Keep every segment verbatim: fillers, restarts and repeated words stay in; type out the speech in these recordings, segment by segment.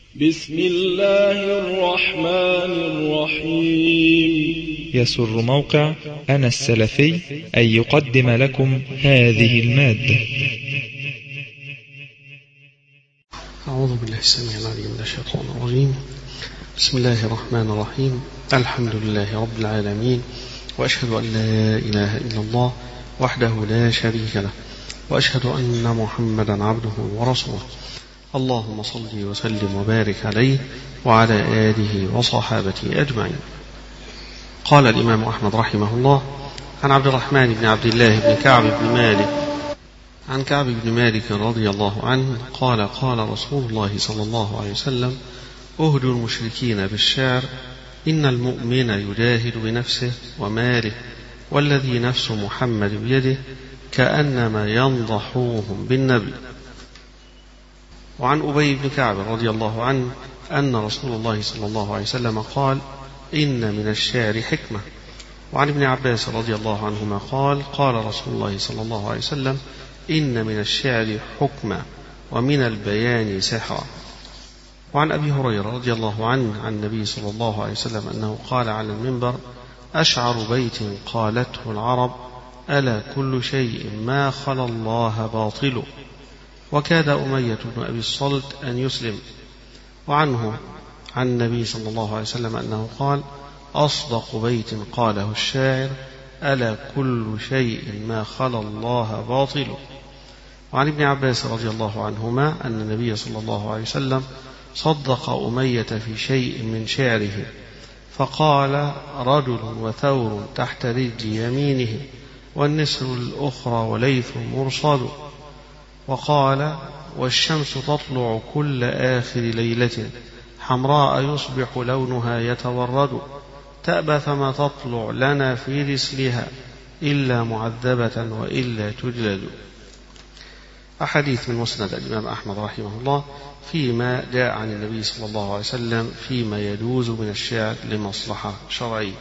بسم الله الرحمن الرحيم. يسر موقع أنا السلفي أن يقدم لكم هذه المادة. أعوذ بالله السميع العليم من الشيطان الرجيم. بسم الله الرحمن الرحيم. الحمد لله رب العالمين، وأشهد أن لا إله إلا الله وحده لا شريك له، وأشهد أن محمدا عبده ورسوله. اللهم صل وسلم وبارك عليه وعلى آله وصحابته أجمعين. قال الإمام أحمد رحمه الله عن عبد الرحمن بن عبد الله بن كعب بن مالك عن كعب بن مالك رضي الله عنه قال قال رسول الله صلى الله عليه وسلم: أهدوا المشركين بالشعر، إن المؤمن يجاهد بنفسه وماله، والذي نفس محمد بيده كأنما ينضحوهم بالنبل. وعن أبي بن كعب رضي الله عنه أن رسول الله صلى الله عليه وسلم قال: إن من الشعر حكمة. وعن ابن عباس رضي الله عنهما قال: قال رسول الله صلى الله عليه وسلم: إن من الشعر حكمة ومن البيان سحرا. وعن أبي هريرة رضي الله عنه عن النبي صلى الله عليه وسلم أنه قال على المنبر: أشعر بيت قالته العرب: ألا كل شيء ما خلا الله باطل. وكاد أمية بن أبي الصلت أن يسلم. وعنه عن النبي صلى الله عليه وسلم أنه قال: أصدق بيت قاله الشاعر: ألا كل شيء ما خلا الله باطل. وعن ابن عباس رضي الله عنهما أن النبي صلى الله عليه وسلم صدق أمية في شيء من شعره، فقال: رجل وثور تحت رجل يمينه، والنسر الأخرى وليث مرصد. وقال: والشمس تطلع كل آخر ليلة، حمراء يصبح لونها يتورد، تأبى فما تطلع لنا في رسلها، إلا معذبة وإلا تجلد. أحاديث من مسند الإمام أحمد رحمه الله فيما جاء عن النبي صلى الله عليه وسلم فيما يجوز من الشعر لمصلحة شرعية.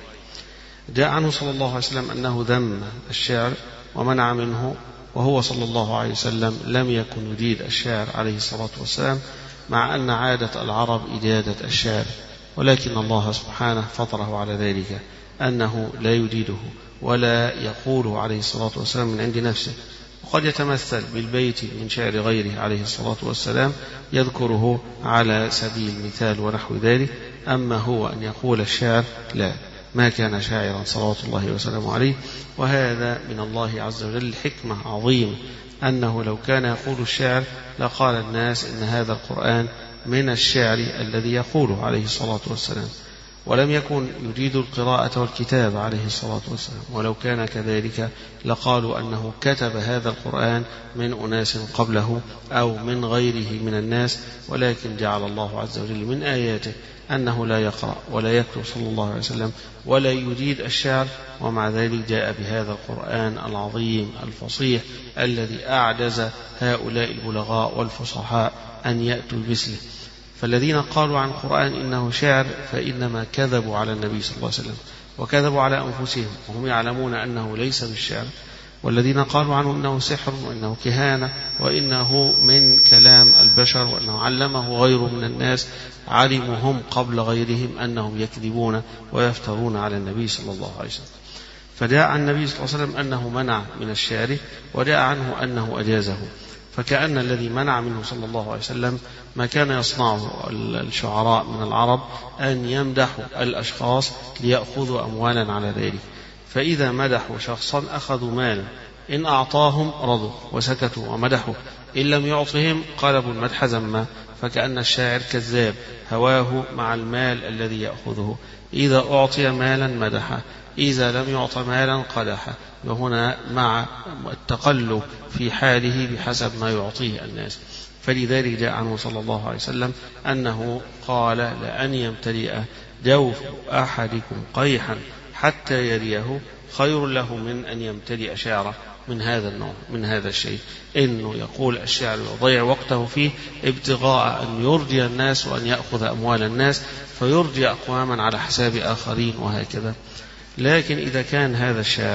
جاء عنه صلى الله عليه وسلم أنه ذم الشعر ومنع منه، وهو صلى الله عليه وسلم لم يكن يجيد الشعر عليه الصلاة والسلام، مع أن عادة العرب إجادة الشعر، ولكن الله سبحانه فطره على ذلك أنه لا يجيده ولا يقوله عليه الصلاة والسلام من عند نفسه. وقد يتمثل بالبيت من شعر غيره عليه الصلاة والسلام يذكره على سبيل المثال ونحو ذلك. أما هو أن يقول الشعر لا، ما كان شاعرا صلوات الله وسلامه عليه. وهذا من الله عز وجل حكمة عظيمة، أنه لو كان يقول الشعر لقال الناس إن هذا القرآن من الشعر الذي يقوله عليه الصلاة والسلام، ولم يكن يجيد القراءة والكتاب عليه الصلاة والسلام. ولو كان كذلك لقالوا أنه كتب هذا القرآن من أناس قبله أو من غيره من الناس، ولكن جعل الله عز وجل من آياته أنه لا يقرأ ولا يكتب صلى الله عليه وسلم ولا يجيد الشعر، ومع ذلك جاء بهذا القرآن العظيم الفصيح الذي أعجز هؤلاء البلغاء والفصحاء أن يأتوا بمثله. فالذين قالوا عن القرآن إنه شعر فإنما كذبوا على النبي صلى الله عليه وسلم وكذبوا على أنفسهم، وهم يعلمون أنه ليس بالشعر. والذين قالوا عنه إنه سحر وإنه كهانة وإنه من كلام البشر وأنه علمه غيره من الناس، علموا هم قبل غيرهم أنهم يكذبون ويفترون على النبي صلى الله عليه وسلم. فجاء عن النبي صلى الله عليه وسلم أنه منع من الشعر، وجاء عنه أنه أجازه. فكأن الذي منع منه صلى الله عليه وسلم ما كان يصنعه الشعراء من العرب، أن يمدحوا الأشخاص ليأخذوا أموالا على ذلك. فإذا مدحوا شخصا أخذوا مالا، إن أعطاهم رضوا وسكتوا ومدحوا، إن لم يعطهم قلبوا المدح ذما. فكأن الشاعر كذاب، هواه مع المال الذي يأخذه، إذا أعطي مالا مدحه، إذا لم يعط مالا قدحه. وهنا مع التقلب في حاله بحسب ما يعطيه الناس. فلذلك جاء عنه صلى الله عليه وسلم أنه قال: لأن يمتلئ جوف أحدكم قيحا حتى يريه خير له من أن يمتلئ شعره من هذا النوع من هذا الشيء، إنه يقول الشعر ويضيع وقته فيه ابتغاء أن يرجي الناس وأن يأخذ أموال الناس، فيرجي أقواما على حساب آخرين وهكذا. لكن إذا كان هذا الشعر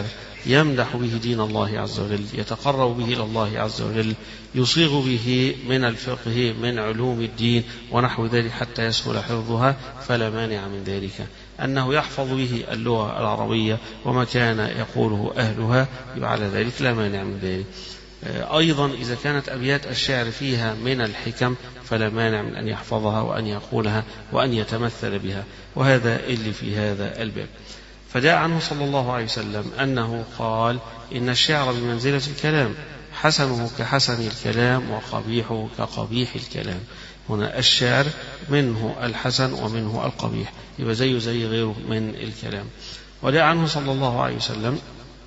يمدح به دين الله عز وجل، يتقرب به إلى الله عز وجل، يصيغ به من الفقه من علوم الدين ونحو ذلك حتى يسهل حفظها، فلا مانع من ذلك. أنه يحفظ به اللغة العربية وما كان يقوله أهلها، يبقى على ذلك لا مانع من ذلك. أيضا إذا كانت أبيات الشعر فيها من الحكم فلا مانع من أن يحفظها وأن يقولها وأن يتمثل بها، وهذا اللي في هذا الباب. فجاء عنه صلى الله عليه وسلم أنه قال: إن الشعر بمنزلة الكلام، حسنه كحسن الكلام وقبيحه كقبيح الكلام. هنا الشعر منه الحسن ومنه القبيح، يبقى زيه زي غيره من الكلام. وجاء عنه صلى الله عليه وسلم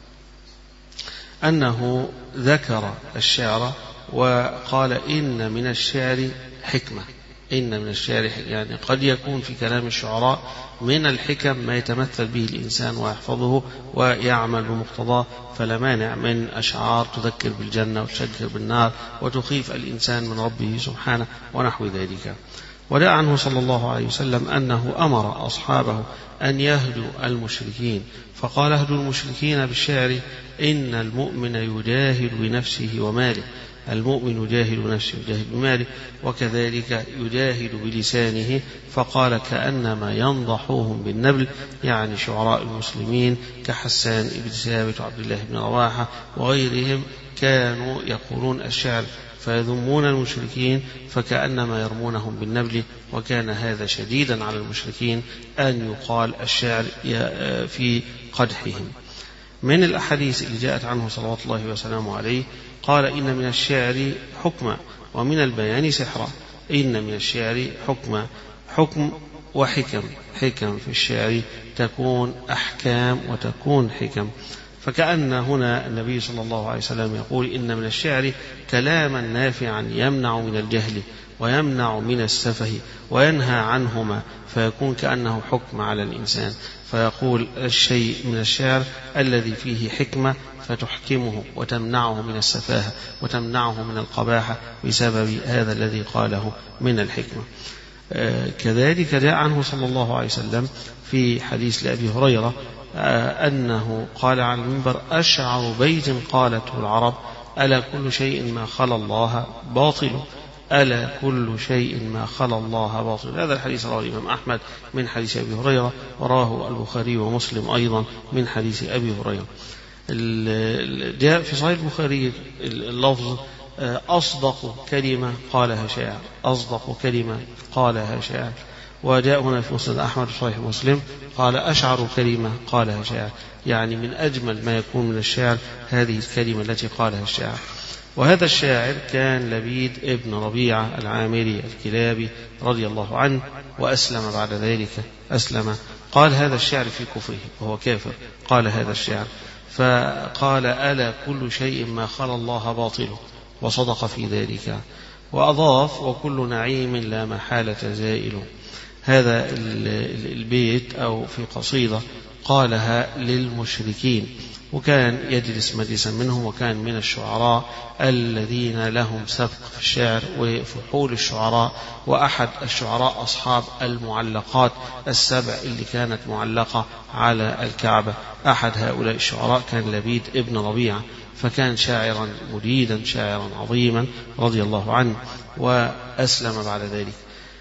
أنه ذكر الشعر وقال: إن من الشعر حكمة. إن من الشعر، يعني قد يكون في كلام الشعراء من الحكم ما يتمثل به الإنسان ويحفظه ويعمل بمقتضاه، فلا مانع من أشعار تذكر بالجنة وتشكر بالنار وتخيف الإنسان من ربه سبحانه ونحو ذلك. وجاء عنه صلى الله عليه وسلم أنه أمر أصحابه أن يهدوا المشركين، فقال: اهدوا المشركين بالشعر، إن المؤمن يجاهد بنفسه وماله. المؤمن يجاهد بنفسه ويجاهد بماله، وكذلك يجاهد بلسانه، فقال: كأنما ينضحوهم بالنبل، يعني شعراء المسلمين كحسان بن ثابت وعبد الله بن رواحة وغيرهم كانوا يقولون الشعر فيذمون المشركين فكأنما يرمونهم بالنبل، وكان هذا شديدا على المشركين أن يقال الشعر في قدحهم. من الأحاديث اللي جاءت عنه صلوات الله وسلامه عليه قال: إن من الشعر حكمة ومن البيان سحرا. إن من الشعر حكمة، حكم وحكم. حكم في الشعر تكون أحكام وتكون حكم، فكأن هنا النبي صلى الله عليه وسلم يقول: إن من الشعر كلاما نافعا يمنع من الجهل ويمنع من السفه وينهى عنهما، فيكون كأنه حكم على الإنسان. فيقول الشيء من الشعر الذي فيه حكمة فتحكمه وتمنعه من السفاهة وتمنعه من القباحة بسبب هذا الذي قاله من الحكمة. آه كذلك جاء عنه صلى الله عليه وسلم في حديث لأبي هريرة آه أنه قال على المنبر: أشعر بيت قالته العرب: ألا كل شيء ما خلا الله باطل، ألا كل شيء ما خلا الله باطل. هذا الحديث رواه الإمام أحمد من حديث أبي هريرة، وراه البخاري ومسلم أيضا من حديث أبي هريرة. جاء في صحيح البخاري اللفظ: أصدق كلمة قالها شاعر، أصدق كلمة قالها شاعر. وجاء هنا في مسند أحمد في صحيح مسلم قال: أشعر كلمة قالها شاعر، يعني من أجمل ما يكون من الشعر هذه الكلمة التي قالها الشاعر. وهذا الشاعر كان لبيد ابن ربيعة العامري الكلابي رضي الله عنه، وأسلم بعد ذلك. أسلم قال هذا الشعر في كفره وهو كافر، قال هذا الشعر فقال: ألا كل شيء ما خلا الله باطل، وصدق في ذلك. وأضاف: وكل نعيم لا محالة زائل. هذا البيت أو في قصيدة قالها للمشركين، وكان يجلس مجلسا منهم، وكان من الشعراء الذين لهم سبق في الشعر وفحول الشعراء، وأحد الشعراء أصحاب المعلقات السبع اللي كانت معلقة على الكعبة. أحد هؤلاء الشعراء كان لبيد ابن ربيعة، فكان شاعرا مجيدا شاعرا عظيما رضي الله عنه، وأسلم بعد ذلك.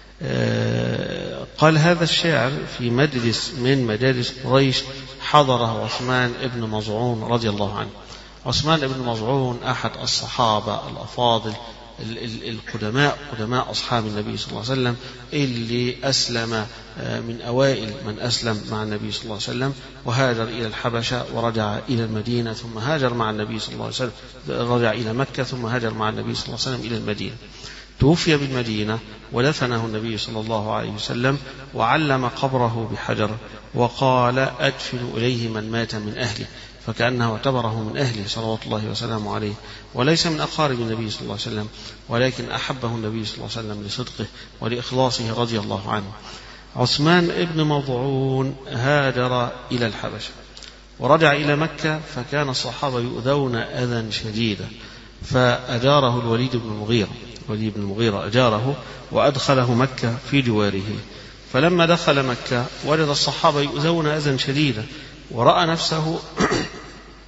قال هذا الشاعر في مجلس من مجالس قريش حضره عثمان ابن مظعون رضي الله عنه. عثمان ابن مظعون أحد الصحابة الأفاضل القدماء، قدماء أصحاب النبي صلى الله عليه وسلم، اللي أسلم من أوائل من أسلم مع النبي صلى الله عليه وسلم، وهاجر إلى الحبشة ورجع إلى المدينة، ثم هاجر مع النبي صلى الله عليه وسلم، رجع إلى مكة ثم هاجر مع النبي صلى الله عليه وسلم إلى المدينة. توفي بالمدينة ودفنه النبي صلى الله عليه وسلم، وعلم قبره بحجر وقال: أدفن إليه من مات من أهله، فكأنه اعتبره من أهله صلوات الله وسلامه عليه، وليس من أقارب النبي صلى الله عليه وسلم، ولكن أحبه النبي صلى الله عليه وسلم لصدقه ولإخلاصه رضي الله عنه. عثمان ابن مظعون هاجر إلى الحبشة ورجع إلى مكة، فكان الصحابة يؤذون أذى شديدا، فأجاره الوليد بن المغيرة الوليد بن المغيرة أجاره وأدخله مكة في جواره. فلما دخل مكة وجد الصحابة يؤذون أذى شديدا، ورأى نفسه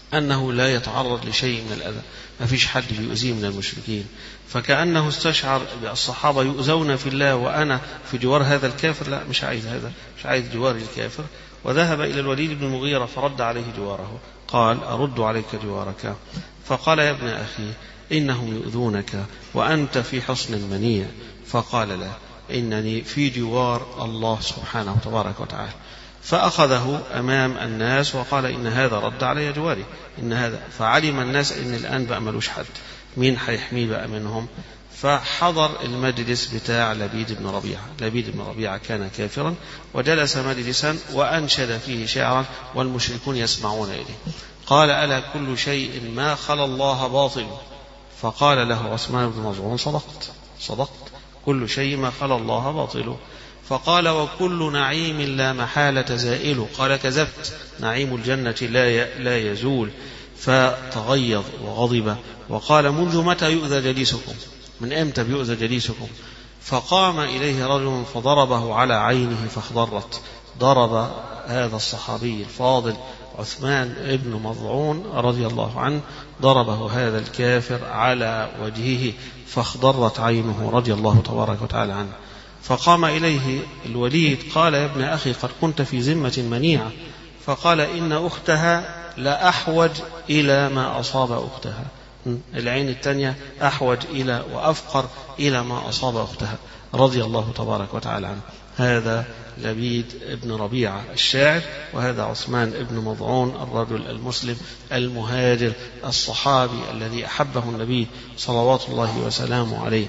أنه لا يتعرض لشيء من الأذى، ما فيش حد بيؤذيه من المشركين، فكأنه استشعر الصحابة يؤذون في الله وأنا في جوار هذا الكافر، لا مش عايز هذا، مش عايز جوار الكافر. وذهب إلى الوليد بن المغيرة فرد عليه جواره، قال أرد عليك جوارك. فقال يا ابن أخي إنهم يؤذونك وأنت في حصن منيع. فقال لا، إنني في جوار الله سبحانه وتبارك وتعالى. فأخذه أمام الناس وقال إن هذا رد علي جواري، إن هذا. فعلم الناس إن الآن بقى ملوش حد، مين هيحميه بقى منهم؟ فحضر المجلس بتاع لبيد بن ربيعة. لبيد بن ربيعة كان كافرا، وجلس مجلسا وأنشد فيه شعرا والمشركون يسمعون إليه. قال ألا كل شيء ما خلا الله باطل؟ فقال له عثمان بن مظعون صدقت صدقت كل شيء ما خلا الله باطل. فقال وكل نعيم لا محالة زائل. قال كذبت، نعيم الجنة لا لا يزول. فتغيظ وغضب وقال منذ متى يؤذى جليسكم؟ من أمتى بيؤذى جليسكم؟ فقام إليه رجل فضربه على عينه فاخضرت. ضرب هذا الصحابي الفاضل عثمان بن مظعون رضي الله عنه، ضربه هذا الكافر على وجهه فاخضرت عينه رضي الله تبارك وتعالى عنه. فقام إليه الوليد قال يا ابن أخي قد كنت في ذمة منيعة. فقال إن أختها لا أحوج إلى ما أصاب أختها، العين الثانية أحوج إلى وأفقر إلى ما أصاب أختها رضي الله تبارك وتعالى عنه. هذا لبيد بن ربيعة الشاعر، وهذا عثمان بن مظعون الرجل المسلم المهاجر الصحابي الذي أحبه النبي صلوات الله وسلامه عليه.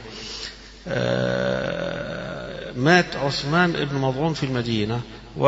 مات عثمان بن مظعون في المدينة،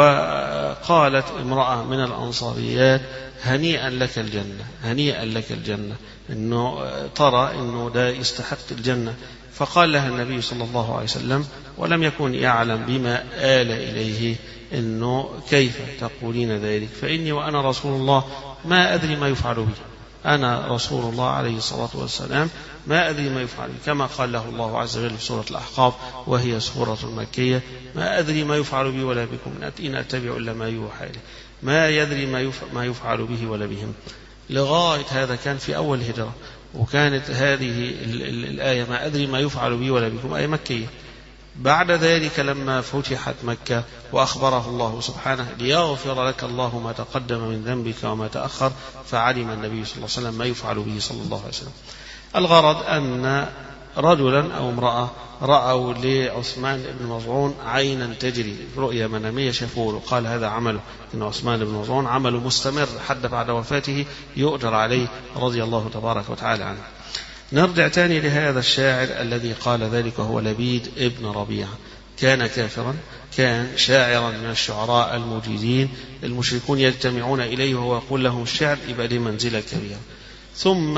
وقالت امرأة من الأنصاريات هنيئا لك الجنة، هنيئا لك الجنة، إنه ترى إنه ده يستحق الجنة. فقال لها النبي صلى الله عليه وسلم ولم يكن يعلم بما آل إليه إنه كيف تقولين ذلك؟ فإني وأنا رسول الله ما أدري ما يفعل بي، أنا رسول الله عليه الصلاة والسلام ما أدري ما يفعل بي، كما قال له الله عز وجل في سورة الأحقاف وهي سورة مكية ما أدري ما يفعل بي ولا بكم إن أتبع إلا ما يوحى إليه، ما يدري ما يفعل به ولا بهم. لغاية هذا كان في أول هجرة، وكانت هذه الآية ما أدري ما يفعل بي ولا بكم آية مكية. بعد ذلك لما فتحت مكة وأخبره الله سبحانه ليغفر لك الله ما تقدم من ذنبك وما تأخر، فعلم النبي صلى الله عليه وسلم ما يفعل به صلى الله عليه وسلم. الغرض أن رجلا أو امرأة رأوا لعثمان بن مظعون عينا تجري، رؤيا منامية شافوه، قال هذا عمله، إن عثمان بن مظعون عمله مستمر حتى بعد وفاته يؤجر عليه رضي الله تبارك وتعالى عنه. نرجع تاني لهذا الشاعر الذي قال ذلك، وهو لبيد ابن ربيعة. كان كافرا، كان شاعرا من الشعراء المجيدين، المشركون يجتمعون إليه وهو يقول لهم الشعر، يبقى له منزلة كبيرة. ثم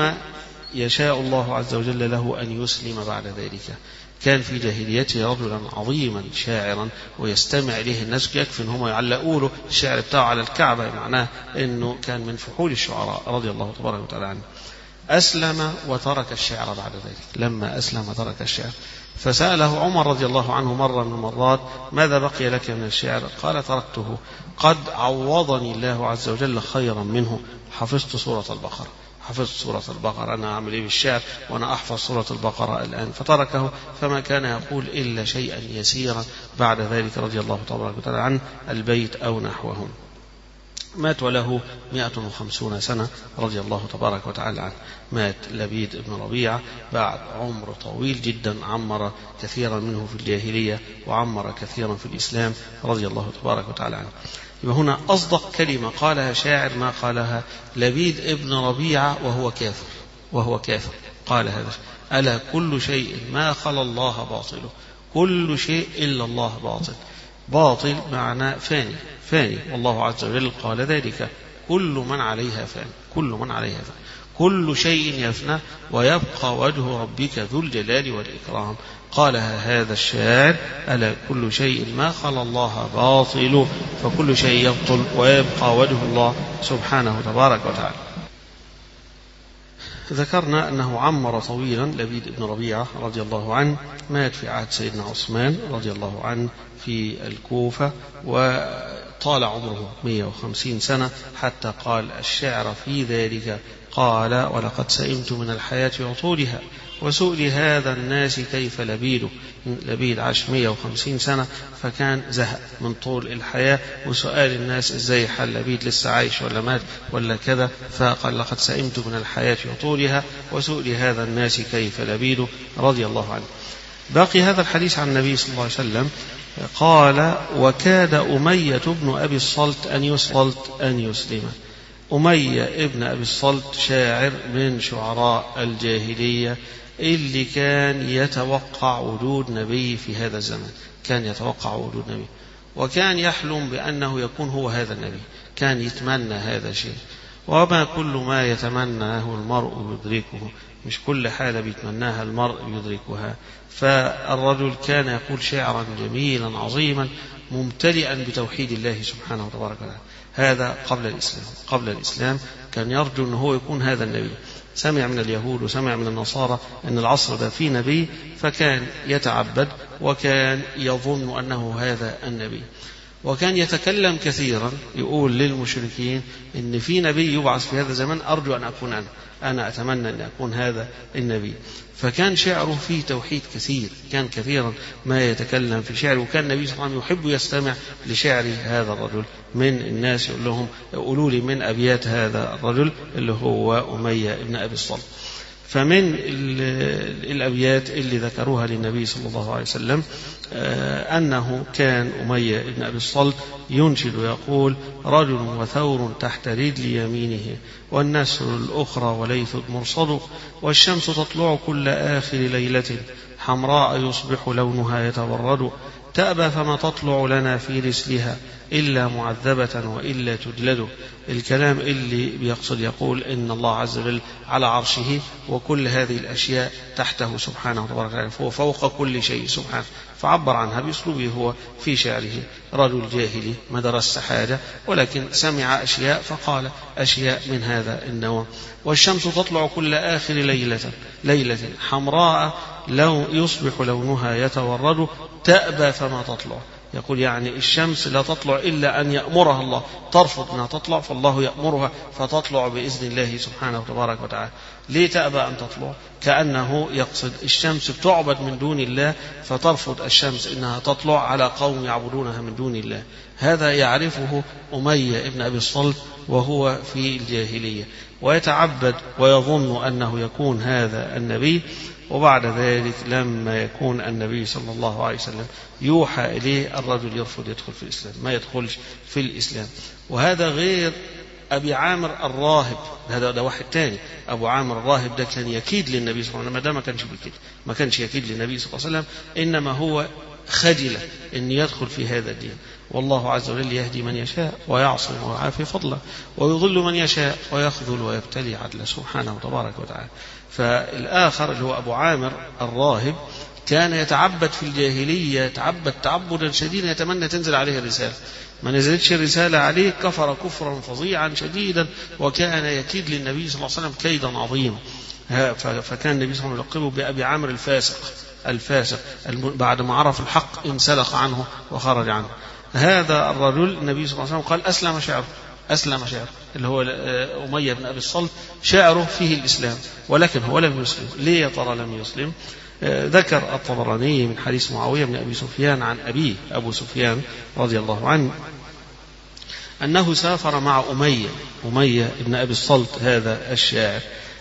يشاء الله عز وجل له أن يسلم بعد ذلك. كان في جاهليته رجلا عظيما شاعرا ويستمع إليه الناس، يكفي أن هم يعلقوا له الشعر بتاعه على الكعبة، معناه أنه كان من فحول الشعراء رضي الله تبارك وتعالى عنه. أسلم وترك الشعر بعد ذلك، لما أسلم ترك الشعر. فسأله عمر رضي الله عنه مرة من المرات ماذا بقي لك من الشعر؟ قال تركته، قد عوضني الله عز وجل خيرا منه، حفظت سورة البقرة، حفظت سورة البقرة، أنا أعمل إيه بالشعر وأنا أحفظ سورة البقرة الآن؟ فتركه، فما كان يقول إلا شيئا يسيرا بعد ذلك رضي الله تبارك وتعالى عنه، البيت أو نحوهم. مات وله مئة وخمسون سنة رضي الله تبارك وتعالى عنه. مات لبيد بن ربيعة بعد عمر طويل جدا، عمر كثيرا منه في الجاهلية وعمر كثيرا في الإسلام رضي الله تبارك وتعالى عنه. يبقى هنا أصدق كلمة قالها شاعر ما قالها لبيد ابن ربيعة وهو كافر، وهو كافر قال هذا: ألا كل شيء ما خلا الله باطله، كل شيء إلا الله باطل. باطل معنى فاني، فاني، والله عز وجل قال ذلك: كل من عليها فان، كل من عليها فان، كل شيء يفنى ويبقى وجه ربك ذو الجلال والإكرام. قالها هذا الشاعر: ألا كل شيء ما خلا الله باطل، فكل شيء يبطل ويبقى وجه الله سبحانه تبارك وتعالى. ذكرنا أنه عمر طويلا لبيد بن ربيعة رضي الله عنه، مات في عهد سيدنا عثمان رضي الله عنه في الكوفة، وطال عمره مئة وخمسين سنة، حتى قال الشعر في ذلك قال ولقد سئمت من الحياة وطولها وسؤل هذا الناس كيف لبيده. لبيد عاش مئة وخمسين سنة، فكان زهق من طول الحياة وسؤال الناس ازاي حال لبيد لسه عايش ولا مات ولا كذا، فقال لقد سئمت من الحياة وطولها وسؤل هذا الناس كيف لبيده رضي الله عنه. باقي هذا الحديث عن النبي صلى الله عليه وسلم قال وكاد أمية بن أبي الصلت أن يسلط أن يسلم. أمية ابن أبي الصلت شاعر من شعراء الجاهلية اللي كان يتوقع وجود نبي في هذا الزمن، كان يتوقع وجود نبي، وكان يحلم بأنه يكون هو هذا النبي، كان يتمنى هذا الشيء. وما كل ما يتمناه المرء يدركه، مش كل حالة بيتمناها المرء يدركها. فالرجل كان يقول شعرا جميلا عظيما ممتلئا بتوحيد الله سبحانه وتبارك وتعالى. هذا قبل الإسلام. قبل الإسلام كان يرجو أنه هو يكون هذا النبي. سمع من اليهود وسمع من النصارى أن العصر ده فيه نبي، فكان يتعبد وكان يظن أنه هذا النبي، وكان يتكلم كثيرا يقول للمشركين إن في نبي يبعث في هذا الزمان، أرجو أن أكون أنا أنا أتمنى أن أكون هذا النبي. فكان شعره فيه توحيد كثير، كان كثيرا ما يتكلم في شعره، وكان النبي صلى الله عليه وسلم يحب يستمع لشعر هذا الرجل. من الناس يقول لهم قولوا لي من أبيات هذا الرجل اللي هو أمية بن أبي الصلت. فمن الأبيات اللي ذكروها للنبي صلى الله عليه وسلم أنه كان أمية بن أبي الصلت ينشد ويقول رجل وثور تحت رجل يمينه والنسر الأخرى وليث مرصد والشمس تطلع كل آخر ليلة حمراء يصبح لونها يتورد تأبى فما تطلع لنا في رسلها إلا معذبة وإلا تجلد. الكلام اللي بيقصد يقول إن الله عز وجل على عرشه وكل هذه الأشياء تحته سبحانه وتعالى، فهو فوق كل شيء سبحانه، فعبر عنها بأسلوبه هو في شعره. رجل جاهلي ما درس حاجة ولكن سمع أشياء فقال أشياء من هذا النوع. والشمس تطلع كل آخر ليلة ليلة حمراء لو يصبح لونها يتورد تأبى فما تطلع. يقول يعني الشمس لا تطلع إلا أن يأمرها الله، ترفض أنها تطلع فالله يأمرها فتطلع بإذن الله سبحانه وتبارك وتعالى. ليه تأبى أن تطلع؟ كأنه يقصد الشمس بتعبد من دون الله، فترفض الشمس إنها تطلع على قوم يعبدونها من دون الله. هذا يعرفه أمية ابن أبي الصلت وهو في الجاهلية، ويتعبد ويظن أنه يكون هذا النبي. وبعد ذلك لما يكون النبي صلى الله عليه وسلم يوحى إليه الرجل يرفض يدخل في الإسلام، ما يدخلش في الإسلام. وهذا غير أبي عامر الراهب، هذا ده واحد تاني. أبو عامر الراهب ده كان يكيد للنبي صلى الله عليه وسلم، ده ما كانش بكده، ما كانش يكيد للنبي صلى الله عليه وسلم، إنما هو خجل أن يدخل في هذا الدين. والله عز وجل يهدي من يشاء ويعصم ويعافي فضله ويضل من يشاء ويخذل ويبتلي عدله سبحانه وتبارك وتعالى. فالآخر اللي هو أبو عامر الراهب كان يتعبد في الجاهلية، يتعبد تعبدا شديدا، يتمنى تنزل عليه الرسالة، ما نزلتش الرسالة عليه كفر كفرا فظيعا شديدا، وكان يكيد للنبي صلى الله عليه وسلم كيدا عظيما. فكان النبي صلى الله عليه وسلم يلقبه بأبي عامر الفاسق، الفاسق بعد ما عرف الحق انسلخ عنه وخرج عنه. هذا الرجل النبي صلى الله عليه وسلم قال أسلم شعره، أسلم شعره اللي هو أمية بن أبي الصلت، شعره فيه الإسلام ولكن هو لم يسلم. ليه يا ترى لم يسلم؟ ذكر الطبراني من حديث معاوية بن أبي سفيان عن أبيه أبو سفيان رضي الله عنه أنه سافر مع أمية أمية بن أبي الصلت هذا الشاعر،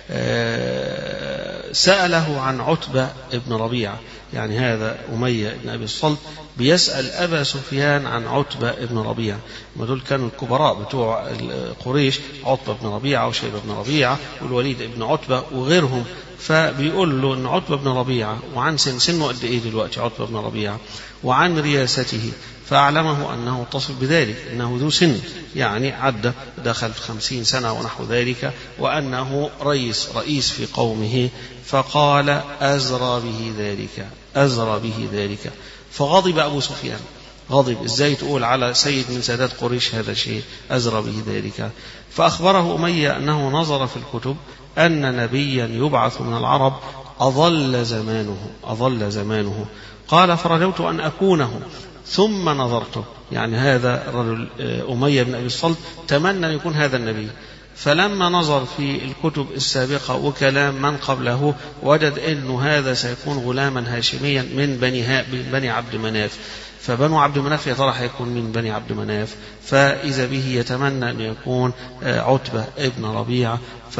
سأله عن عتبة بن ربيعة. يعني هذا أمية بن أبي الصلت بيسأل أبا سفيان عن عتبة بن ربيعة، ما دول كانوا الكبراء بتوع قريش، عتبة بن ربيعة وشيبة بن ربيعة والوليد بن عتبة وغيرهم. فبيقول له أن عتبة بن ربيعة وعن سن سنه قد إيه دلوقتي عتبة بن ربيعة، وعن رياسته، فأعلمه أنه تصف بذلك، أنه ذو سن يعني عدى دخل في خمسين سنة ونحو ذلك، وأنه رئيس رئيس في قومه. فقال أزرى به ذلك أزرى به ذلك فغضب أبو سفيان، غضب إزاي تقول على سيد من سادات قريش هذا الشيء، أزرى به ذلك. فأخبره أمية أنه نظر في الكتب أن نبيا يبعث من العرب أظل زمانه أظل زمانه قال فرجوت أن أكونه ثم نظرته. يعني هذا الرجل أمية بن أبي الصلت تمنى أن يكون هذا النبي، فلما نظر في الكتب السابقة وكلام من قبله وجد أنه هذا سيكون غلاما هاشميا من بني, بني عبد مناف. فبنو عبد مناف يا ترى هيكون من بني عبد مناف، فإذا به يتمنى أن يكون عتبة ابن ربيعة،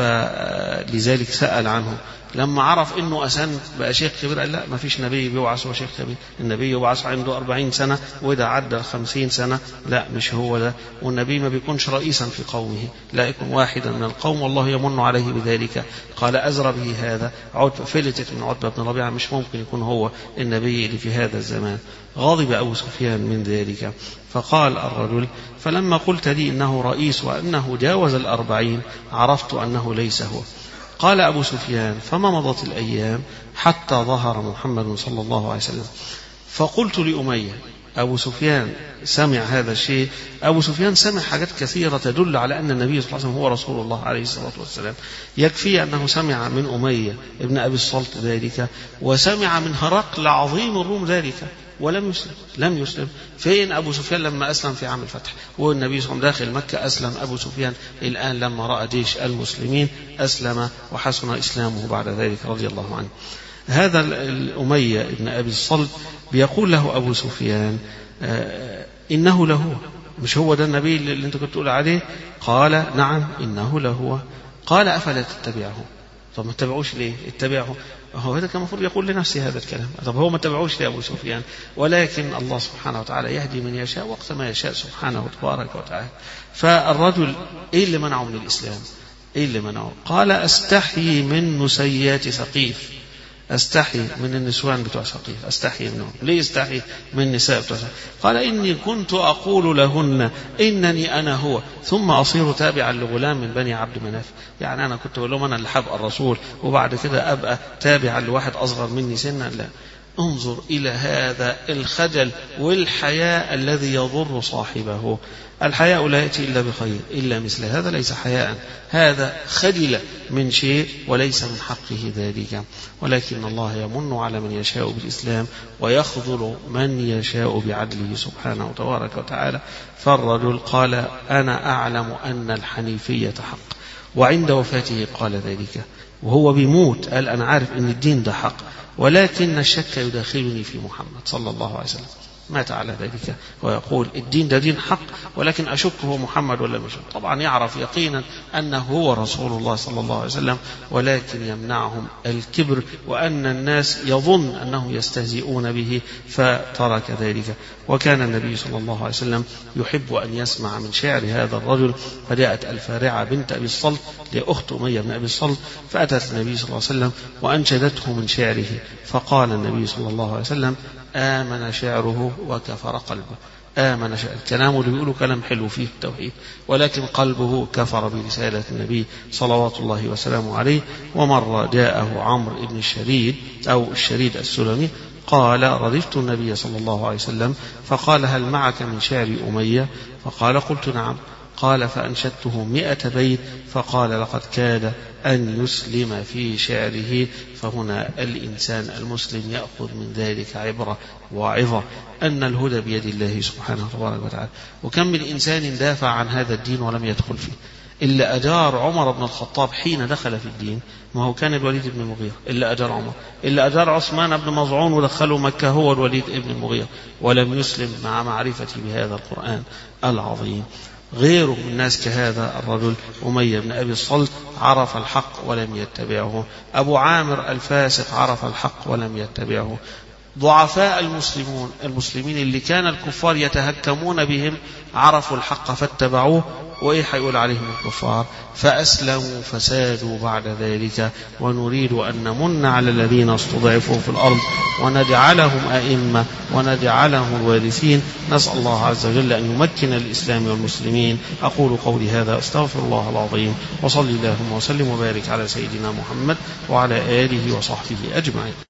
فلذلك سأل عنه. لما عرف انه اسن بقى شيخ كبير قال لا ما فيش نبي بيوعث وشيخ كبير، النبي يوعث عنده أربعين سنة وده عدى خمسين سنة، لا مش هو ده. والنبي ما بيكونش رئيسا في قومه، لا يكون واحدا من القوم والله يمن عليه بذلك. قال أزرى به هذا عتبة، فلتت من عتبة بن ربيعة، مش ممكن يكون هو النبي اللي في هذا الزمان. غضب أبو سفيان من ذلك، فقال الرجل فلما قلت لي إنه رئيس وأنه جاوز الأربعين عرفت أنه ليس هو. قال أبو سفيان فما مضت الأيام حتى ظهر محمد صلى الله عليه وسلم. فقلت لأمية، أبو سفيان سمع هذا الشيء، أبو سفيان سمع حاجات كثيرة تدل على أن النبي صلى الله عليه وسلم هو رسول الله عليه الصلاة والسلام. يكفي أنه سمع من أمية ابن أبي الصلت ذلك، وسمع من هرقل عظيم الروم ذلك، ولم يسلم لم يسلم. فين أبو سفيان لما أسلم في عام الفتح؟ والنبي صلى الله عليه وسلم داخل مكة أسلم أبو سفيان. الآن لما رأى جيش المسلمين أسلم وحسن إسلامه بعد ذلك رضي الله عنه. هذا الأمية ابن أبي الصلت بيقول له أبو سفيان آه إنه لهو، مش هو ده النبي اللي أنت كنت تقول عليه؟ قال نعم إنه لهو. قال أفلا تتبعه؟ طب ما تتبعوش ليه؟ اتبعه. هو هذا كان المفروض يقول لنفسه هذا الكلام، طب هو ما تبعوش لأبو سفيان. ولكن الله سبحانه وتعالى يهدي من يشاء وقت ما يشاء سبحانه وتبارك وتعالى. فالرجل إيه اللي منعه من الإسلام؟ إيه اللي منعه؟ قال أستحي من نسيات ثقيف، أستحي من النسوان بتوع ثقيف، أستحي منهم. ليه استحي من النساء بتوع ثقيف؟ قال إني كنت أقول لهن إنني أنا هو ثم أصير تابعا لغلام من بني عبد مناف. يعني أنا كنت أقول لهم أنا اللي حبقى الرسول وبعد كده أبقى تابعا لواحد أصغر مني سنا. لا، انظر إلى هذا الخجل والحياء الذي يضر صاحبه. الحياء لا يأتي إلا بخير إلا مثل هذا، ليس حياء، هذا خجل من شيء وليس من حقه ذلك. ولكن الله يمن على من يشاء بالإسلام ويخذل من يشاء بعدله سبحانه وتبارك وتعالى. فالرجل قال أنا أعلم أن الحنيفية حق، وعند وفاته قال ذلك وهو بيموت، قال أنا عارف أن الدين ده حق، ولكن الشك يداخلني في محمد صلى الله عليه وسلم. مات على ذلك ويقول الدين ده دين حق، ولكن أشك هو محمد ولا مش. طبعا يعرف يقينا أنه هو رسول الله صلى الله عليه وسلم، ولكن يمنعهم الكبر وأن الناس يظن أنهم يستهزئون به فترك ذلك. وكان النبي صلى الله عليه وسلم يحب أن يسمع من شعر هذا الرجل. فجاءت الفارعة بنت أبي الصلت لأخت أمية بن أبي الصلت، فأتت النبي صلى الله عليه وسلم وأنشدته من شعره، فقال النبي صلى الله عليه وسلم آمن شعره وكفر قلبه. آمن شعر الكلام اللي بيقوله كلام حلو فيه التوحيد، ولكن قلبه كفر برسالة النبي صلوات الله وسلامه عليه. ومرة جاءه عمرو بن الشريد أو الشريد السلمي قال ردفت النبي صلى الله عليه وسلم فقال هل معك من شعر أمية؟ فقال قلت نعم. قال فأنشدته مئة بيت، فقال لقد كاد أن يسلم في شعره. فهنا الإنسان المسلم يأخذ من ذلك عبرة وعظة أن الهدى بيد الله سبحانه وتعالى. وكم من إنسان دافع عن هذا الدين ولم يدخل فيه. إلا أجار عمر بن الخطاب حين دخل في الدين، ما هو كان الوليد بن المغيرة. إلا أجار عمر، إلا أجار عثمان بن مظعون ودخلوا مكة هو الوليد بن المغيرة، ولم يسلم مع معرفته بهذا القرآن العظيم. غيره من الناس كهذا الرجل أمية بن أبي الصلت عرف الحق ولم يتبعه. أبو عامر الفاسق عرف الحق ولم يتبعه. ضعفاء المسلمون المسلمين اللي كان الكفار يتهكمون بهم عرفوا الحق فاتبعوه. وإيه هيقول عليهم الكفار؟ فأسلموا فسادوا بعد ذلك. ونريد أن نمن على الذين استضعفوا في الأرض ونجعلهم أئمة ونجعلهم الوارثين. نسأل الله عز وجل أن يمكن الإسلام والمسلمين. أقول قولي هذا أستغفر الله العظيم، وصلي اللهم وسلم وبارك على سيدنا محمد وعلى آله وصحبه أجمعين.